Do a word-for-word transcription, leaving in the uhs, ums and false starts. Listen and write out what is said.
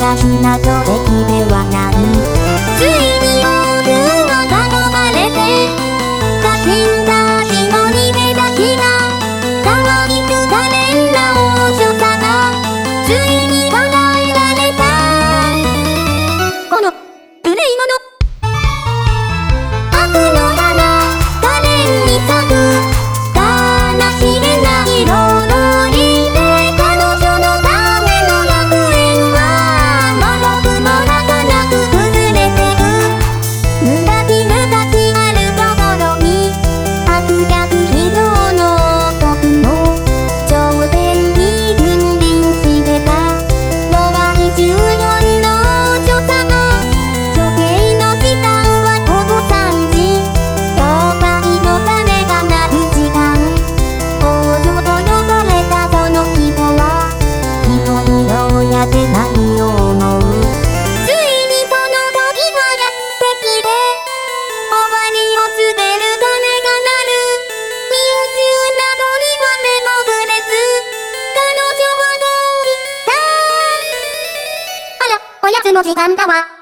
な船と敵ではない。ついに王宮が頼まれてが死んだ日の逃げ出しが可愛く可憐な王女さがついに叶えられた。この無礼者悪の花可憐に咲く悲しげな彩りで彼女のための楽園はもろくもなかなく崩れてく。昔々あるところに悪逆非道の男の頂点に君臨してた弱いじゅうよんの王女さま。処刑の時間はほぼさんじ。妖怪の鐘が鳴る時間。王女と呼ばれたその人は一人どうやって何を思う。ついにその時がやってきて終わりを告げる鐘が鳴る。民衆などには目もくれず彼女はどう言った。あら、おやつの時間だわ。